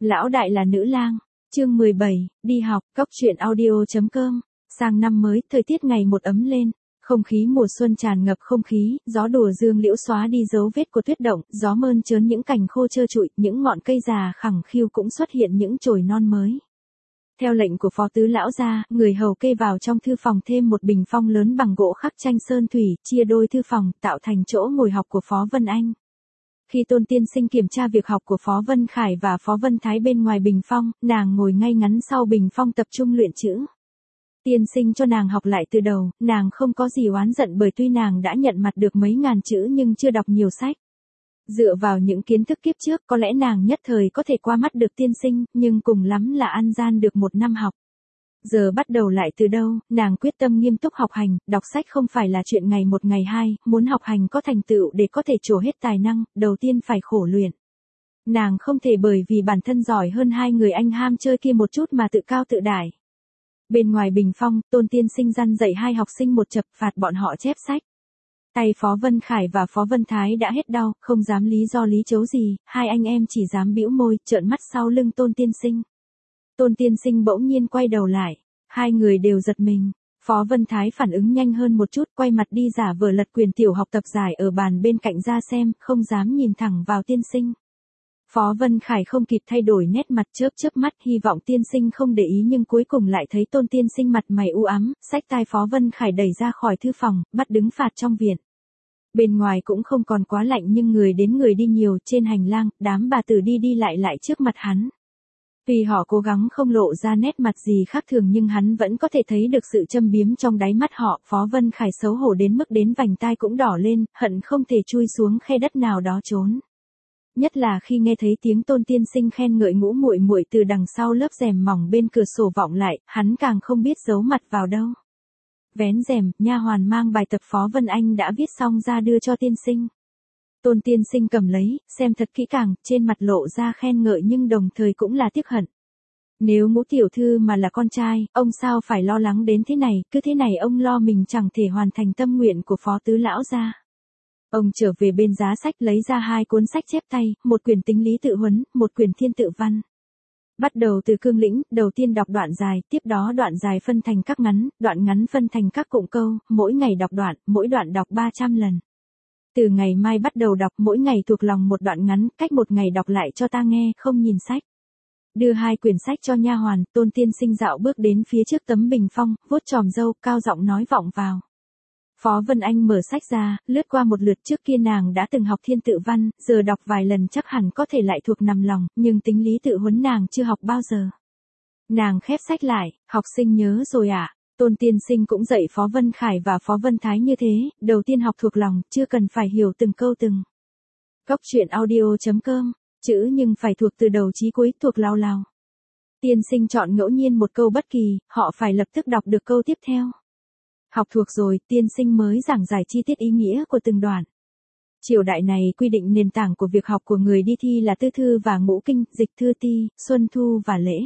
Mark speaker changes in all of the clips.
Speaker 1: Lão đại là nữ lang. Chương 17, đi học. Cốc truyện audio.com. Sang năm mới, thời tiết ngày một ấm lên. Không khí mùa xuân tràn ngập không khí, gió đùa dương liễu xóa đi dấu vết của tuyết động, gió mơn trớn những cành khô trơ trụi, những ngọn cây già khẳng khiu cũng xuất hiện những chồi non mới. Theo lệnh của phó tứ lão gia, người hầu kê vào trong thư phòng thêm một bình phong lớn bằng gỗ khắc tranh sơn thủy, chia đôi thư phòng, tạo thành chỗ ngồi học của Phó Vân Anh. Khi Tôn Tiên Sinh kiểm tra việc học của Phó Vân Khải và Phó Vân Thái bên ngoài bình phong, nàng ngồi ngay ngắn sau bình phong tập trung luyện chữ. Tiên sinh cho nàng học lại từ đầu, nàng không có gì oán giận bởi tuy nàng đã nhận mặt được mấy ngàn chữ nhưng chưa đọc nhiều sách. Dựa vào những kiến thức kiếp trước có lẽ nàng nhất thời có thể qua mắt được tiên sinh, nhưng cùng lắm là ăn gian được một năm học. Giờ bắt đầu lại từ đâu, nàng quyết tâm nghiêm túc học hành, đọc sách không phải là chuyện ngày một ngày hai, muốn học hành có thành tựu để có thể trổ hết tài năng, đầu tiên phải khổ luyện. Nàng không thể bởi vì bản thân giỏi hơn hai người anh ham chơi kia một chút mà tự cao tự đại. Bên ngoài bình phong, Tôn Tiên Sinh răn dạy hai học sinh một chập phạt bọn họ chép sách. Tay Phó Vân Khải và Phó Vân Thái đã hết đau, không dám lý do lý chấu gì, hai anh em chỉ dám bĩu môi, trợn mắt sau lưng Tôn Tiên Sinh. Tôn Tiên Sinh bỗng nhiên quay đầu lại, hai người đều giật mình. Phó Vân Thái phản ứng nhanh hơn một chút, quay mặt đi giả vờ lật quyển tiểu học tập giải ở bàn bên cạnh ra xem, không dám nhìn thẳng vào Tiên Sinh. Phó Vân Khải không kịp thay đổi nét mặt, chớp mắt hy vọng Tiên Sinh không để ý nhưng cuối cùng lại thấy Tôn Tiên Sinh mặt mày u ám, xách tai Phó Vân Khải đẩy ra khỏi thư phòng, bắt đứng phạt trong viện. Bên ngoài cũng không còn quá lạnh nhưng người đến người đi nhiều, trên hành lang, đám bà tử đi lại trước mặt hắn. Vì họ cố gắng không lộ ra nét mặt gì khác thường nhưng hắn vẫn có thể thấy được sự châm biếm trong đáy mắt họ. Phó Vân Khải xấu hổ đến mức đến vành tai cũng đỏ lên, hận không thể chui xuống khe đất nào đó trốn. Nhất là khi nghe thấy tiếng Tôn Tiên Sinh khen ngợi Ngũ muội muội từ đằng sau lớp rèm mỏng bên cửa sổ vọng lại, hắn càng không biết giấu mặt vào đâu. Vén rèm, nha hoàn mang bài tập Phó Vân Anh đã viết xong ra đưa cho Tiên Sinh. Tôn Tiên Sinh cầm lấy, xem thật kỹ càng, trên mặt lộ ra khen ngợi nhưng đồng thời cũng là tiếc hận. Nếu Ngũ tiểu thư mà là con trai, ông sao phải lo lắng đến thế này, cứ thế này ông lo mình chẳng thể hoàn thành tâm nguyện của Phó tứ lão gia. Ông trở về bên giá sách lấy ra hai cuốn sách chép tay, một quyển tính lý tự huấn, một quyển thiên tự văn. Bắt đầu từ cương lĩnh, đầu tiên đọc đoạn dài, tiếp đó đoạn dài phân thành các ngắn, đoạn ngắn phân thành các cụm câu, mỗi ngày đọc đoạn, mỗi đoạn đọc 300 lần. Từ ngày mai bắt đầu đọc, mỗi ngày thuộc lòng một đoạn ngắn, cách một ngày đọc lại cho ta nghe, không nhìn sách. Đưa hai quyển sách cho nha hoàn, Tôn Tiên Sinh dạo bước đến phía trước tấm bình phong, vuốt chòm râu, cao giọng nói vọng vào. Phó Vân Anh mở sách ra, lướt qua một lượt, trước kia nàng đã từng học thiên tự văn, giờ đọc vài lần chắc hẳn có thể lại thuộc nằm lòng, nhưng tính lý tự huấn nàng chưa học bao giờ. Nàng khép sách lại, học sinh nhớ rồi ạ. Tôn Tiên Sinh cũng dạy Phó Vân Khải và Phó Vân Thái như thế, đầu tiên học thuộc lòng, chưa cần phải hiểu từng câu từng. Cốc truyện audio.com, chữ nhưng phải thuộc từ đầu chí cuối, thuộc lao lao. Tiên Sinh chọn ngẫu nhiên một câu bất kỳ, họ phải lập tức đọc được câu tiếp theo. Học thuộc rồi, Tiên Sinh mới giảng giải chi tiết ý nghĩa của từng đoạn. Triều đại này quy định nền tảng của việc học của người đi thi là tư thư và ngũ kinh, dịch thư ti, xuân thu và lễ.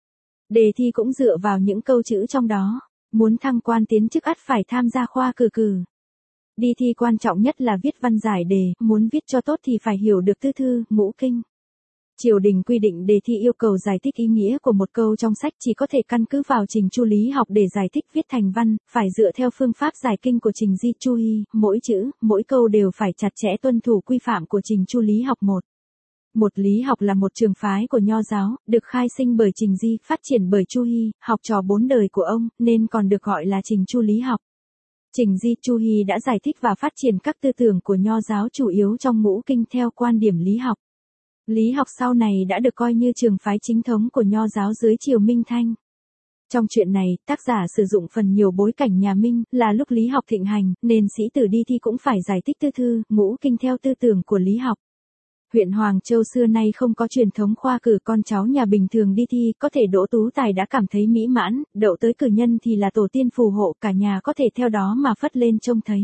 Speaker 1: Đề thi cũng dựa vào những câu chữ trong đó. Muốn thăng quan tiến chức ắt phải tham gia khoa cử. Đi thi quan trọng nhất là viết văn giải đề, muốn viết cho tốt thì phải hiểu được tư thư, ngũ kinh. Triều đình quy định đề thi yêu cầu giải thích ý nghĩa của một câu trong sách chỉ có thể căn cứ vào trình chu lý học để giải thích viết thành văn, phải dựa theo phương pháp giải kinh của trình di chu hy, mỗi chữ, mỗi câu đều phải chặt chẽ tuân thủ quy phạm của trình chu lý học một. Một lý học là một trường phái của Nho giáo, được khai sinh bởi Trình Di, phát triển bởi Chu Hy, học trò 4 đời của ông, nên còn được gọi là Trình Chu lý học. Trình Di, Chu Hy đã giải thích và phát triển các tư tưởng của Nho giáo chủ yếu trong ngũ kinh theo quan điểm lý học. Lý học sau này đã được coi như trường phái chính thống của Nho giáo dưới triều Minh Thanh. Trong chuyện này, tác giả sử dụng phần nhiều bối cảnh nhà Minh, là lúc lý học thịnh hành, nên sĩ tử đi thi cũng phải giải thích tư thư, ngũ kinh theo tư tưởng của lý học. Huyện Hoàng Châu xưa nay không có truyền thống khoa cử, con cháu nhà bình thường đi thi có thể đỗ tú tài đã cảm thấy mỹ mãn, đậu tới cử nhân thì là tổ tiên phù hộ, cả nhà có thể theo đó mà phất lên trông thấy.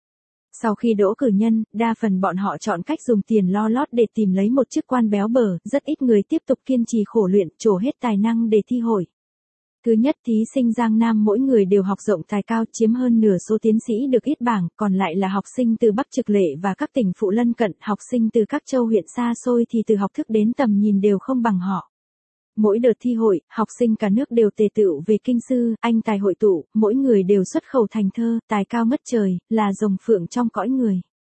Speaker 1: Sau khi đỗ cử nhân, đa phần bọn họ chọn cách dùng tiền lo lót để tìm lấy một chức quan béo bở, rất ít người tiếp tục kiên trì khổ luyện, trổ hết tài năng để thi hội. Thứ nhất, thí sinh Giang Nam mỗi người đều học rộng tài cao, chiếm hơn nửa số tiến sĩ được ít bảng, còn lại là học sinh từ Bắc Trực Lệ và các tỉnh phụ lân cận, học sinh từ các châu huyện xa xôi thì từ học thức đến tầm nhìn đều không bằng họ. Mỗi đợt thi hội, học sinh cả nước đều tề tựu về kinh sư, anh tài hội tụ, mỗi người đều xuất khẩu thành thơ, tài cao ngất trời, là rồng phượng trong cõi người.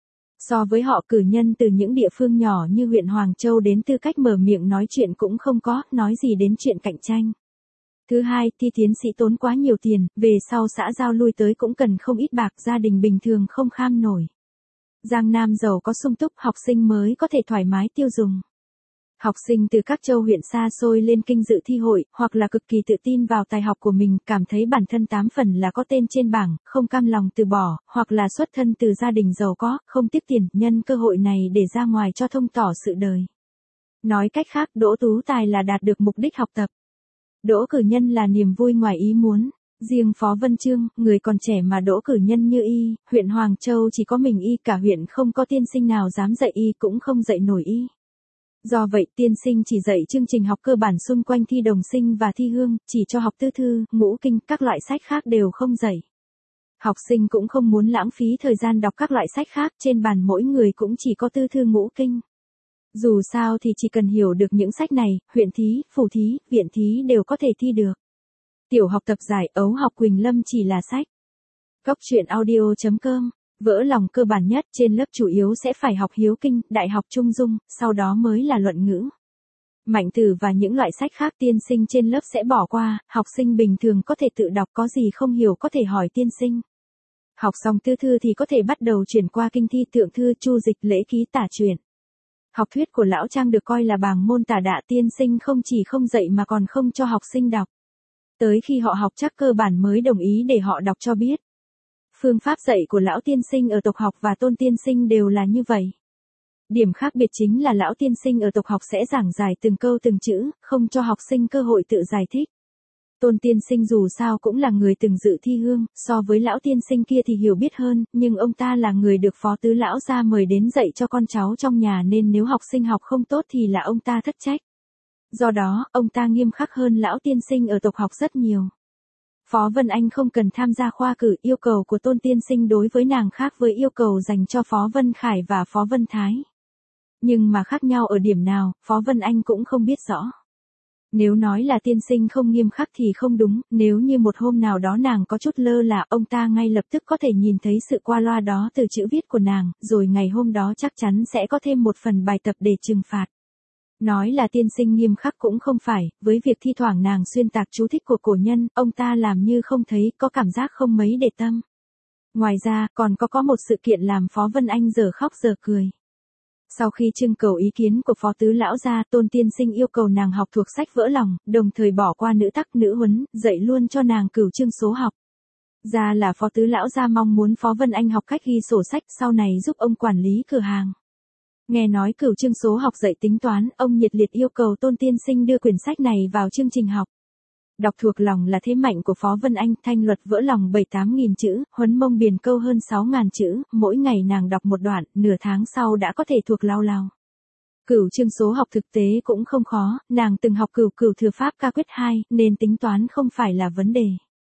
Speaker 1: So với họ, cử nhân từ những địa phương nhỏ như huyện Hoàng Châu đến tư cách mở miệng nói chuyện cũng không có, nói gì đến chuyện cạnh tranh. Thứ hai, thi tiến sĩ tốn quá nhiều tiền, về sau xã giao lui tới cũng cần không ít bạc, gia đình bình thường không kham nổi. Giang Nam giàu có sung túc, học sinh mới có thể thoải mái tiêu dùng. Học sinh từ các châu huyện xa xôi lên kinh dự thi hội, hoặc là cực kỳ tự tin vào tài học của mình, cảm thấy bản thân 8 phần là có tên trên bảng, không cam lòng từ bỏ, hoặc là xuất thân từ gia đình giàu có, không tiếc tiền, nhân cơ hội này để ra ngoài cho thông tỏ sự đời. Nói cách khác, đỗ tú tài là đạt được mục đích học tập. Đỗ cử nhân là niềm vui ngoài ý muốn. Riêng Phó Vân Chương, người còn trẻ mà đỗ cử nhân như y, huyện Hoàng Châu chỉ có mình y, cả huyện không có tiên sinh nào dám dạy y, cũng không dạy nổi y. Do vậy, tiên sinh chỉ dạy chương trình học cơ bản xung quanh thi đồng sinh và thi hương, chỉ cho học tư thư, ngũ kinh, các loại sách khác đều không dạy. Học sinh cũng không muốn lãng phí thời gian đọc các loại sách khác, trên bàn mỗi người cũng chỉ có tư thư ngũ kinh. Dù sao thì chỉ cần hiểu được những sách này, huyện thí, phủ thí, viện thí đều có thể thi được. Tiểu học tập giải ấu học Quỳnh Lâm chỉ là sách. Góc truyện audio.com, vỡ lòng cơ bản nhất, trên lớp chủ yếu sẽ phải học hiếu kinh, đại học trung dung, sau đó mới là luận ngữ. Mạnh từ và những loại sách khác tiên sinh trên lớp sẽ bỏ qua, học sinh bình thường có thể tự đọc, có gì không hiểu có thể hỏi tiên sinh. Học xong tư thư thì có thể bắt đầu chuyển qua kinh thi, tượng thư, chu dịch, lễ ký, tả truyện. Học thuyết của lão Trang được coi là bảng môn tả đạ, tiên sinh không chỉ không dạy mà còn không cho học sinh đọc. Tới khi họ học chắc cơ bản mới đồng ý để họ đọc cho biết. Phương pháp dạy của lão tiên sinh ở tộc học và tôn tiên sinh đều là như vậy. Điểm khác biệt chính là lão tiên sinh ở tộc học sẽ giảng giải từng câu từng chữ, không cho học sinh cơ hội tự giải thích. Tôn tiên sinh dù sao cũng là người từng dự thi hương, so với lão tiên sinh kia thì hiểu biết hơn, nhưng ông ta là người được phó tứ lão gia mời đến dạy cho con cháu trong nhà, nên nếu học sinh học không tốt thì là ông ta thất trách. Do đó, ông ta nghiêm khắc hơn lão tiên sinh ở tộc học rất nhiều. Phó Vân Anh không cần tham gia khoa cử, yêu cầu của tôn tiên sinh đối với nàng khác với yêu cầu dành cho Phó Vân Khải và Phó Vân Thái. Nhưng mà khác nhau ở điểm nào, Phó Vân Anh cũng không biết rõ. Nếu nói là tiên sinh không nghiêm khắc thì không đúng, nếu như một hôm nào đó nàng có chút lơ là, ông ta ngay lập tức có thể nhìn thấy sự qua loa đó từ chữ viết của nàng, rồi ngày hôm đó chắc chắn sẽ có thêm một phần bài tập để trừng phạt. Nói là tiên sinh nghiêm khắc cũng không phải, với việc thi thoảng nàng xuyên tạc chú thích của cổ nhân, ông ta làm như không thấy, có cảm giác không mấy để tâm. Ngoài ra, còn có một sự kiện làm Phó Vân Anh giờ khóc giờ cười. Sau khi trưng cầu ý kiến của Phó Tứ Lão gia, tôn tiên sinh yêu cầu nàng học thuộc sách vỡ lòng, đồng thời bỏ qua nữ tắc nữ huấn, dạy luôn cho nàng cửu chương số học. Ra là Phó Tứ Lão gia mong muốn Phó Vân Anh học cách ghi sổ sách, sau này giúp ông quản lý cửa hàng. Nghe nói cửu chương số học dạy tính toán, ông nhiệt liệt yêu cầu tôn tiên sinh đưa quyển sách này vào chương trình học. Đọc thuộc lòng là thế mạnh của Phó Vân Anh, thanh luật vỡ lòng 7-8 nghìn chữ, huấn mông biền câu hơn 6.000 chữ, mỗi ngày nàng đọc một đoạn, nửa tháng sau đã có thể thuộc lao lao. Cửu chương số học thực tế cũng không khó, nàng từng học cửu thừa pháp ca quyết 2, nên tính toán không phải là vấn đề.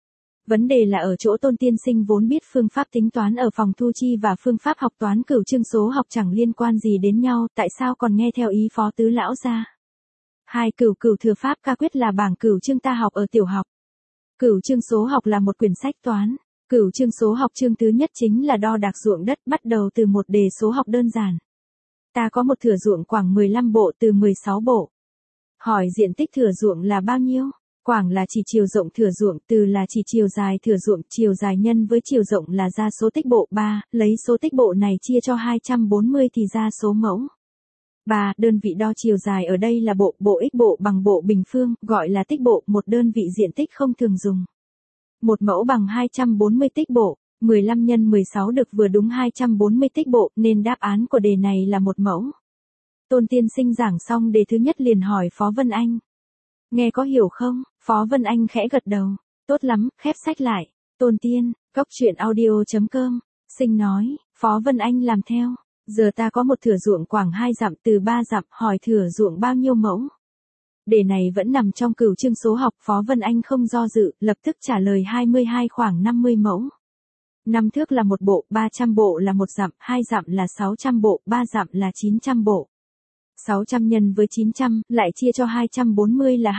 Speaker 1: Vấn đề là ở chỗ tôn tiên sinh vốn biết phương pháp tính toán ở phòng thu chi và phương pháp học toán cửu chương số học chẳng liên quan gì đến nhau, tại sao còn nghe theo ý Phó Tứ Lão gia? Hai cửu thừa pháp ca quyết là bảng cửu chương ta học ở tiểu học. Cửu chương số học là một quyển sách toán. Cửu chương số học chương thứ nhất chính là đo đạc ruộng đất, bắt đầu từ một đề số học đơn giản. Ta có một thửa ruộng khoảng 15 bộ từ 16 bộ. Hỏi diện tích thửa ruộng là bao nhiêu? Quảng là chỉ chiều rộng thửa ruộng, từ là chỉ chiều dài thửa ruộng, chiều dài nhân với chiều rộng là ra số tích bộ 3, lấy số tích bộ này chia cho 240 thì ra số mẫu. 3. Đơn vị đo chiều dài ở đây là bộ x bộ bằng bộ bình phương, gọi là tích bộ, một đơn vị diện tích không thường dùng. Một mẫu bằng 240 tích bộ, 15 x 16 được vừa đúng 240 tích bộ, nên đáp án của đề này là một mẫu. Tôn tiên sinh giảng xong đề thứ nhất liền hỏi Phó Vân Anh. Nghe có hiểu không? Phó Vân Anh khẽ gật đầu. Tốt lắm, khép sách lại. Tôn tiên, góc truyện audio.com. Sinh nói, Phó Vân Anh làm theo. Giờ ta có một thửa ruộng khoảng 2 dặm từ 3 dặm, hỏi thửa ruộng bao nhiêu mẫu? Đề này vẫn nằm trong cửu chương số học, Phó Vân Anh không do dự, lập tức trả lời 22 khoảng 50 mẫu. 5 thước là một bộ, 300 bộ là một dặm, 2 dặm là 600 bộ, 3 dặm là 900 bộ. 600 nhân với 900, lại chia cho 240 là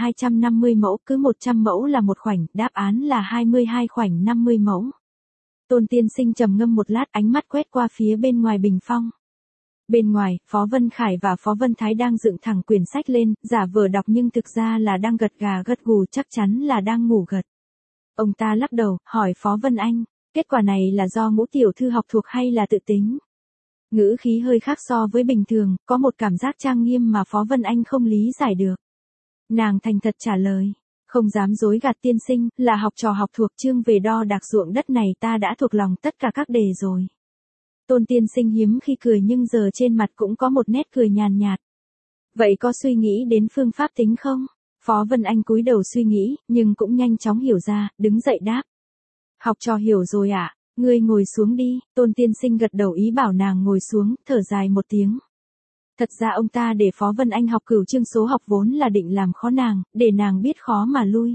Speaker 1: 2250 mẫu, cứ 100 mẫu là một khoảnh, đáp án là 22 khoảnh 50 mẫu. Tôn tiên sinh trầm ngâm một lát, ánh mắt quét qua phía bên ngoài bình phong. Bên ngoài, Phó Vân Khải và Phó Vân Thái đang dựng thẳng quyển sách lên, giả vờ đọc nhưng thực ra là đang gật gà gật gù, chắc chắn là đang ngủ gật. Ông ta lắc đầu, hỏi Phó Vân Anh, kết quả này là do Ngũ tiểu thư học thuộc hay là tự tính? Ngữ khí hơi khác so với bình thường, có một cảm giác trang nghiêm mà Phó Vân Anh không lý giải được. Nàng thành thật trả lời, không dám dối gạt tiên sinh, là học trò học thuộc, chương về đo đạc ruộng đất này ta đã thuộc lòng tất cả các đề rồi. Tôn tiên sinh hiếm khi cười nhưng giờ trên mặt cũng có một nét cười nhàn nhạt. Vậy có suy nghĩ đến phương pháp tính không? Phó Vân Anh cúi đầu suy nghĩ, nhưng cũng nhanh chóng hiểu ra, đứng dậy đáp. Học trò hiểu rồi ạ, ngươi ngồi xuống đi. Tôn tiên sinh gật đầu ý bảo nàng ngồi xuống, thở dài một tiếng. Thật ra ông ta để Phó Vân Anh học cửu chương số học vốn là định làm khó nàng, để nàng biết khó mà lui.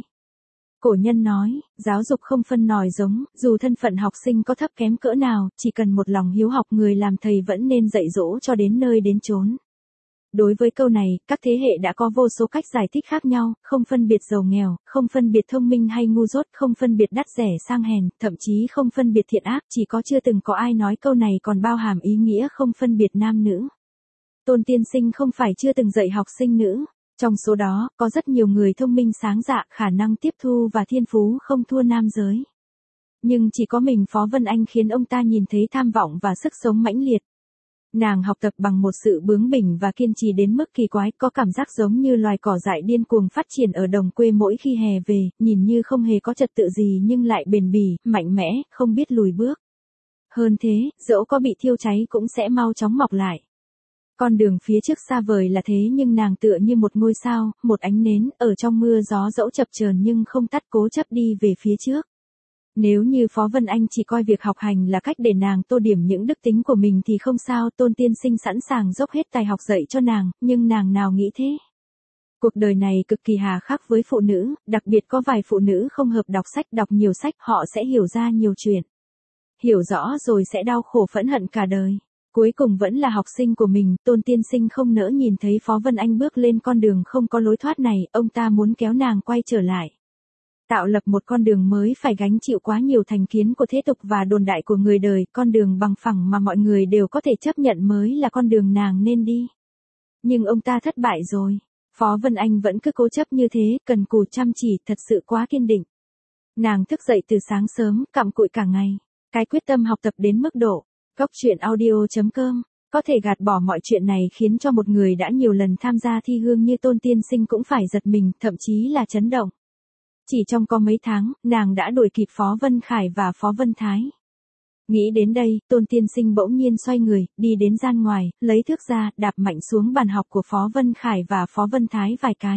Speaker 1: Cổ nhân nói, giáo dục không phân nòi giống, dù thân phận học sinh có thấp kém cỡ nào, chỉ cần một lòng hiếu học, người làm thầy vẫn nên dạy dỗ cho đến nơi đến chốn. Đối với câu này, các thế hệ đã có vô số cách giải thích khác nhau, không phân biệt giàu nghèo, không phân biệt thông minh hay ngu dốt, không phân biệt đắt rẻ sang hèn, thậm chí không phân biệt thiện ác, chỉ có chưa từng có ai nói câu này còn bao hàm ý nghĩa không phân biệt nam nữ. Tôn tiên sinh không phải chưa từng dạy học sinh nữ. Trong số đó, có rất nhiều người thông minh sáng dạ, khả năng tiếp thu và thiên phú không thua nam giới. Nhưng chỉ có mình Phó Vân Anh khiến ông ta nhìn thấy tham vọng và sức sống mãnh liệt. Nàng học tập bằng một sự bướng bỉnh và kiên trì đến mức kỳ quái, có cảm giác giống như loài cỏ dại điên cuồng phát triển ở đồng quê mỗi khi hè về, nhìn như không hề có trật tự gì nhưng lại bền bỉ, mạnh mẽ, không biết lùi bước. Hơn thế, dẫu có bị thiêu cháy cũng sẽ mau chóng mọc lại. Con đường phía trước xa vời là thế nhưng nàng tựa như một ngôi sao, một ánh nến, ở trong mưa gió dẫu chập chờn nhưng không tắt, cố chấp đi về phía trước. Nếu như Phó Vân Anh chỉ coi việc học hành là cách để nàng tô điểm những đức tính của mình thì không sao, Tôn tiên sinh sẵn sàng dốc hết tài học dạy cho nàng, nhưng nàng nào nghĩ thế. Cuộc đời này cực kỳ hà khắc với phụ nữ, đặc biệt có vài phụ nữ không hợp đọc nhiều sách, họ sẽ hiểu ra nhiều chuyện. Hiểu rõ rồi sẽ đau khổ phẫn hận cả đời. Cuối cùng vẫn là học sinh của mình, Tôn tiên sinh không nỡ nhìn thấy Phó Vân Anh bước lên con đường không có lối thoát này, ông ta muốn kéo nàng quay trở lại. Tạo lập một con đường mới phải gánh chịu quá nhiều thành kiến của thế tục và đồn đại của người đời, con đường bằng phẳng mà mọi người đều có thể chấp nhận mới là con đường nàng nên đi. Nhưng ông ta thất bại rồi. Phó Vân Anh vẫn cứ cố chấp như thế, cần cù chăm chỉ, thật sự quá kiên định. Nàng thức dậy từ sáng sớm, cặm cụi cả ngày. Cái quyết tâm học tập đến mức độ Góc truyện audio.com có thể gạt bỏ mọi chuyện này khiến cho một người đã nhiều lần tham gia thi hương như Tôn tiên sinh cũng phải giật mình, thậm chí là chấn động. Chỉ trong có mấy tháng, nàng đã đuổi kịp Phó Vân Khải và Phó Vân Thái. Nghĩ đến đây, Tôn tiên sinh bỗng nhiên xoay người, đi đến gian ngoài, lấy thước ra, đạp mạnh xuống bàn học của Phó Vân Khải và Phó Vân Thái vài cái.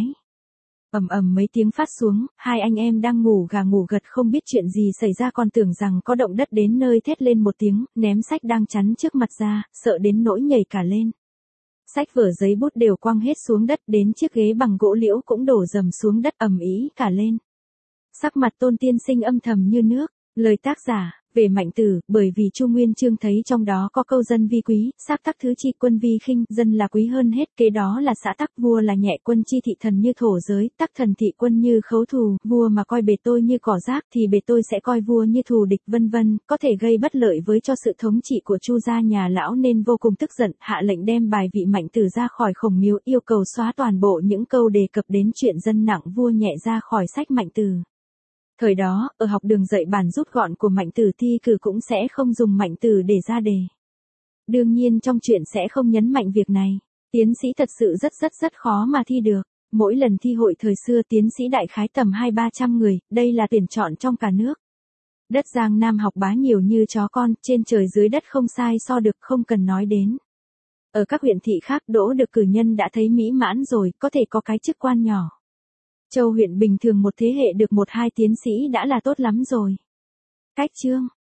Speaker 1: Ầm ầm mấy tiếng phát xuống, hai anh em đang ngủ gà ngủ gật không biết chuyện gì xảy ra, còn tưởng rằng có động đất đến nơi thét lên một tiếng, ném sách đang chắn trước mặt ra, sợ đến nỗi nhảy cả lên. Sách vở giấy bút đều quăng hết xuống đất, đến chiếc ghế bằng gỗ liễu cũng đổ dầm xuống đất, ầm ĩ cả lên. Sắc mặt Tôn tiên sinh âm thầm như nước. Lời tác giả, về Mạnh Tử, bởi vì Chu Nguyên Chương thấy trong đó có câu dân vi quý, sát tắc thứ chi quân vi khinh, dân là quý hơn hết, kế đó là xã tắc, vua là nhẹ quân chi thị thần như thổ giới, tắc thần thị quân như khấu thù, vua mà coi bề tôi như cỏ rác thì bề tôi sẽ coi vua như thù địch, vân vân, có thể gây bất lợi với cho sự thống trị của Chu gia nhà lão nên vô cùng tức giận, hạ lệnh đem bài vị Mạnh Tử ra khỏi Khổng Miếu, yêu cầu xóa toàn bộ những câu đề cập đến chuyện dân nặng vua nhẹ ra khỏi sách Mạnh Tử. Thời đó, ở học đường dạy bản rút gọn của Mạnh Tử thi cử cũng sẽ không dùng Mạnh Tử để ra đề. Đương nhiên trong chuyện sẽ không nhấn mạnh việc này. Tiến sĩ thật sự rất khó mà thi được. Mỗi lần thi hội thời xưa tiến sĩ đại khái tầm 200-300 người, đây là tuyển chọn trong cả nước. Đất Giang Nam học bá nhiều như chó con, trên trời dưới đất không sai so được, không cần nói đến. Ở các huyện thị khác đỗ được cử nhân đã thấy mỹ mãn rồi, có thể có cái chức quan nhỏ. Châu huyện bình thường một thế hệ được 1-2 tiến sĩ đã là tốt lắm rồi. Cách chương